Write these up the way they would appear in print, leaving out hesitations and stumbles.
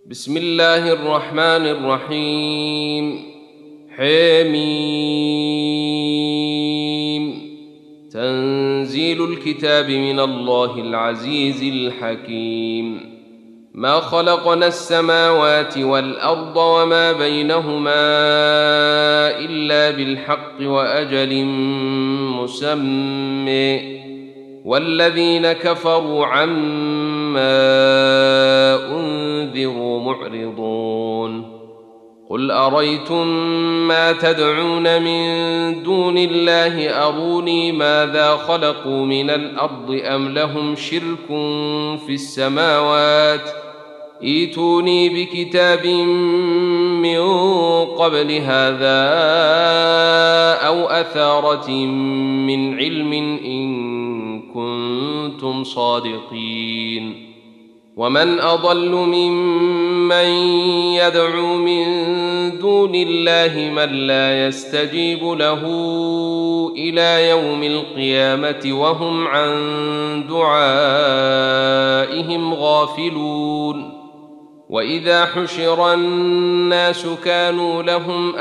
بسم الله الرحمن الرحيم. حميم. تنزيل الكتاب من الله العزيز الحكيم. ما خلقنا السماوات والأرض وما بينهما إلا بالحق وأجل مسمى، والذين كفروا عما أنذروا معرضون. قل أريتم ما تدعون من دون الله أروني ماذا خلقوا من الأرض أم لهم شرك في السماوات، ائتوني بكتاب من قبل هذا أو أثارة من علم إن كنتم صادقين. ومن أضل ممن يدعو من دون الله من لا يستجيب له إلى يوم القيامة وهم عن دعائهم غافلون. وإذا حشر الناس كانوا لهم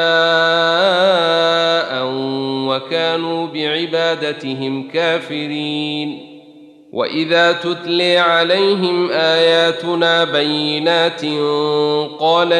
أعداء وكانوا بعبادتهم كافرين. وإذا تتلي عليهم آياتنا بينات قال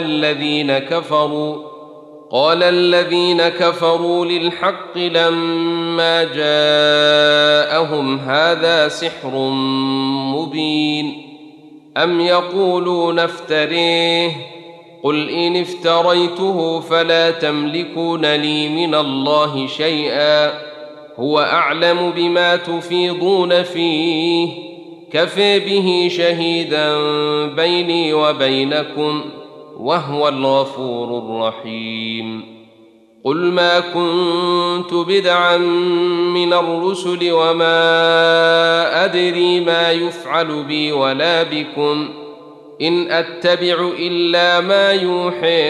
الذين كفروا للحق لما جاءهم هذا سحر مبين. أم يقولون افتريه، قل إن افتريته فلا تملكون لي من الله شيئا، هو أعلم بما تفيضون فيه، كفى به شهيدا بيني وبينكم وهو الغفور الرحيم. قل ما كنت بدعا من الرسل وما أدري ما يفعل بي ولا بكم، إن أتبع إلا ما يوحى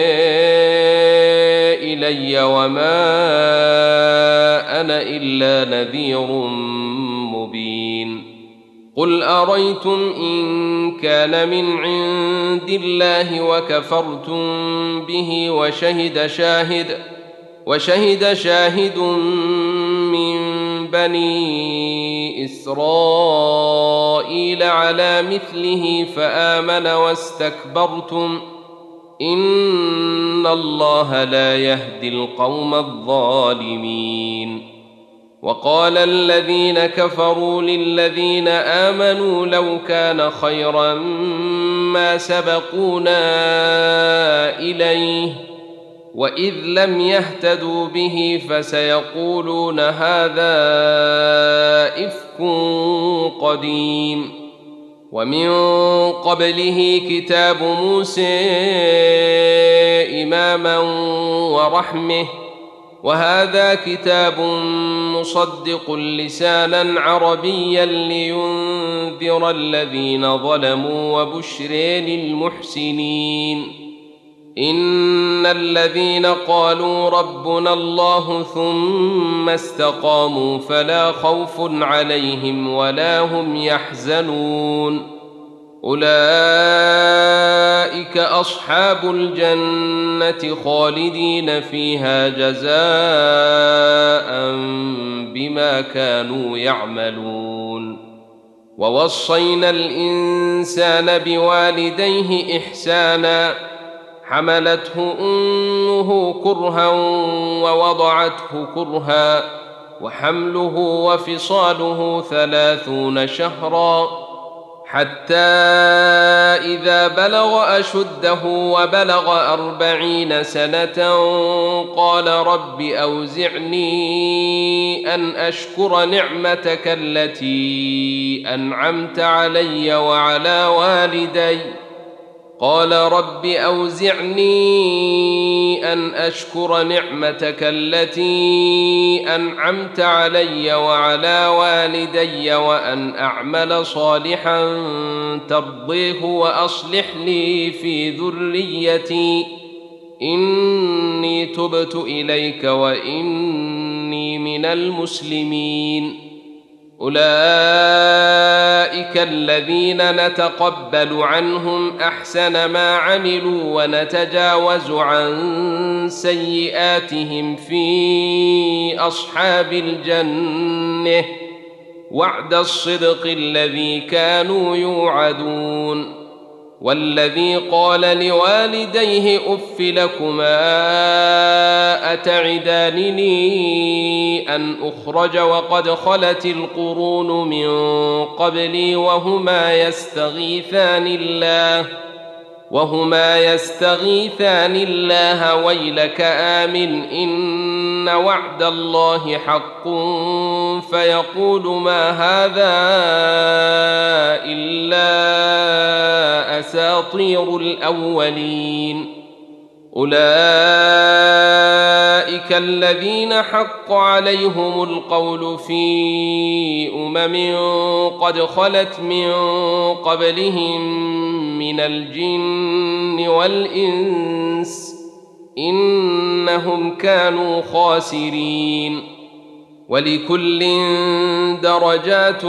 إلي وما أنا إلا نذير مبين. قل أريتم إن كان من عند الله وكفرتم به وشهد شاهد من بني إسرائيل على مثله فآمن واستكبرتم، إن الله لا يهدي القوم الظالمين. وقال الذين كفروا للذين آمنوا لو كان خيرا ما سبقونا إليه، وإذ لم يهتدوا به فسيقولون هذا إفك قديم. ومن قبله كتاب موسى إماما ورحمة، وهذا كتاب مصدق لسانا عربيا لينذر الذين ظلموا وبشر للمحسنين. إن الذين قالوا ربنا الله ثم استقاموا فلا خوف عليهم ولا هم يحزنون، أولئك أصحاب الجنة خالدين فيها جزاء بما كانوا يعملون. ووصينا الإنسان بوالديه إحسانا، حملته أمه كرها ووضعته كرها، وحمله وفصاله 30 شهرا، حتى إذا بلغ أشده وبلغ 40 سنة قال رب أوزعني أن أشكر نعمتك التي أنعمت علي وعلى والدي وأن أعمل صالحا ترضيه وأصلح لي في ذريتي إني تبت إليك وإني من المسلمين. أولئك الذين نتقبل عنهم أحسن ما عملوا ونتجاوز عن سيئاتهم في أصحاب الجنة وعد الصدق الذي كانوا يوعدون. والذي قال لوالديه أف لكما أتعدانني أن أخرج وقد خلت القرون من قبلي وهما يستغيثان الله ويلك آمن إن وعد الله حق فيقول ما هذا إلا أساطير الأولين. أولئك الذين حق عليهم القول في قد خلت من قبلهم من الجن والإنس إنهم كانوا خاسرين. ولكل درجات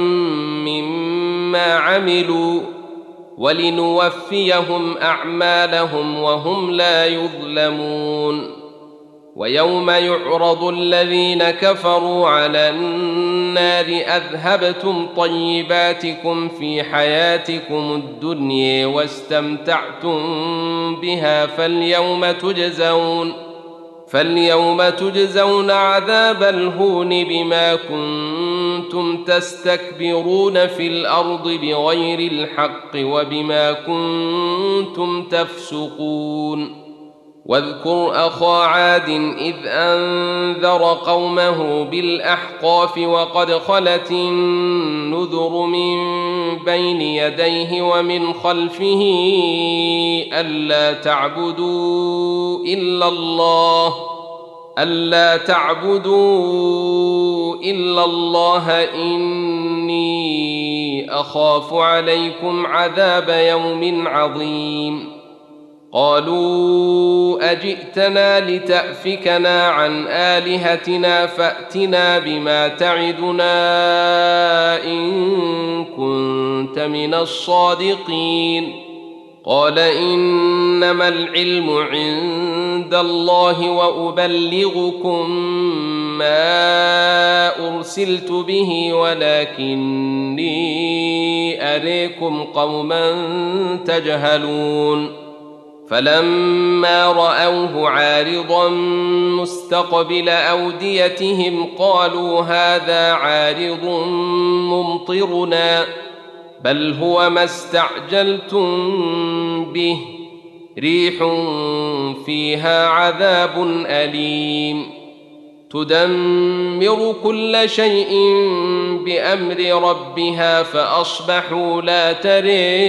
مما عملوا ولنوفيهم أعمالهم وهم لا يظلمون. ويوم يعرض الذين كفروا على النار أذهبتم طيباتكم في حياتكم الدنيا واستمتعتم بها فاليوم تجزون عذاب الهون بما كنتم تستكبرون في الأرض بغير الحق وبما كنتم تفسقون. واذكر أخا عاد إذ أنذر قومه بالأحقاف وقد خلت النذر من بين يديه ومن خلفه ألا تعبدوا إلا الله إني أخاف عليكم عذاب يوم عظيم. قالوا أجئتنا لتأفكنا عن آلهتنا فأتنا بما تعدنا إن كنت من الصادقين. قال إنما العلم عند الله وأبلغكم ما أرسلت به ولكني أريكم قوما تجهلون. فلما رأوه عارضا مستقبل أوديتهم قالوا هذا عارض ممطرنا بل هو ما استعجلتم به ريح فيها عذاب أليم تدمر كل شيء بأمر ربها فأصبحوا لا ترى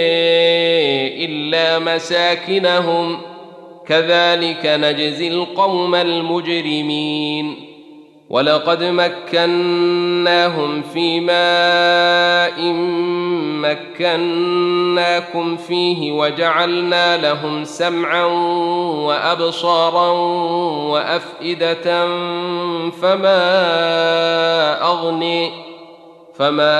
إلا مساكنهم كذلك نجزي القوم المجرمين. ولقد مكناهم في ماء مكناكم فيه وجعلنا لهم سمعا وأبصارا وأفئدة فما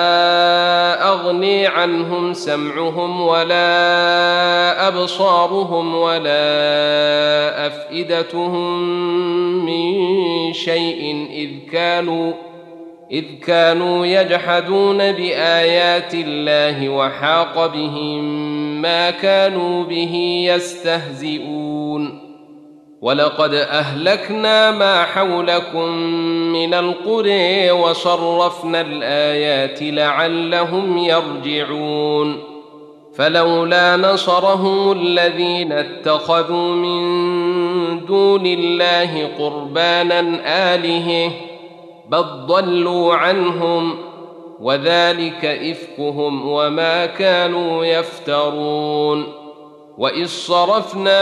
أغني عنهم سمعهم ولا أبصارهم ولا أفئدتهم من شيء إذ كانوا يجحدون بآيات الله وحاق بهم ما كانوا به يستهزئون. ولقد أهلكنا ما حولكم من القرى وصرفنا الآيات لعلهم يرجعون. فلولا نصرهم الذين اتخذوا من دون الله قربانا آلهة بل ضلوا عنهم وذلك إفكهم وما كانوا يفترون. وإذ صرفنا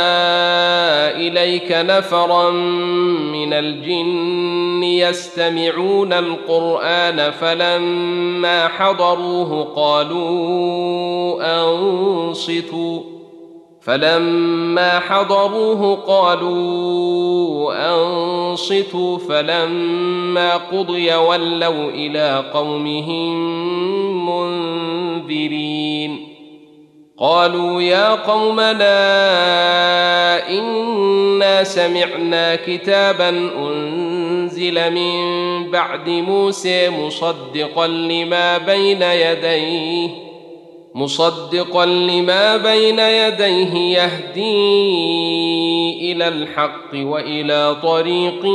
إليك نفرا من الجن يستمعون القرآن فلما حضروه قالوا فلما حضروه قالوا أنصتوا فلما قضي ولوا إلى قومهم منذرين قالوا يا قومنا إنا سمعنا كتابا أنزل من بعد موسى مصدقا لما بين يديه يهدي إلى الحق وإلى طريق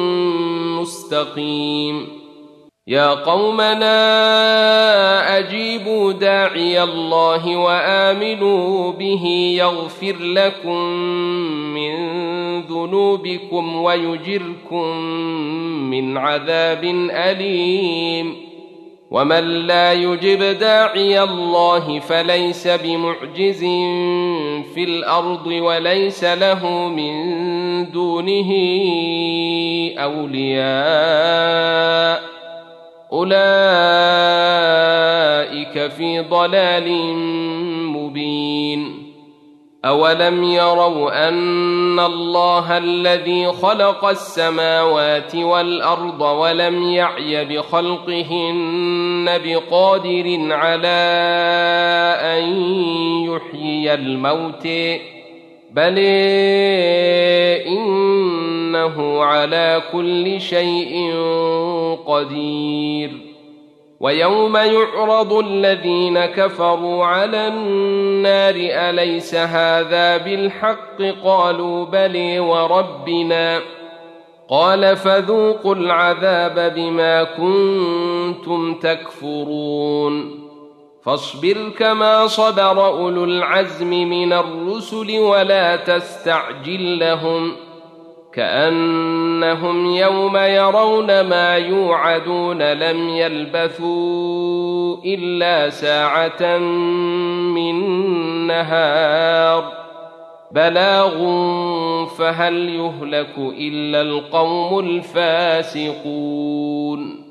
مستقيم يا قومنا أجيبوا داعي الله وآمنوا به يغفر لكم من ذنوبكم ويجركم من عذاب أليم ومن لا يجب داعي الله فليس بمعجز في الأرض وليس له من دونه أولياء أولئك في ضلال مبين أولم يروا أن الله الذي خلق السماوات والأرض ولم يعي بخلقهن بقادر على أن يحيي الموت بل إنه على كل شيء قدير ويوم يعرض الذين كفروا على النار أليس هذا بالحق قالوا بلى وربنا قال فذوقوا العذاب بما كنتم تكفرون فاصبر كما صبر أولو العزم من الرسل ولا تستعجل لهم كأنهم يوم يرون ما يوعدون لم يلبثوا إلا ساعة من نهار بلاغ فهل يهلك إلا القوم الفاسقون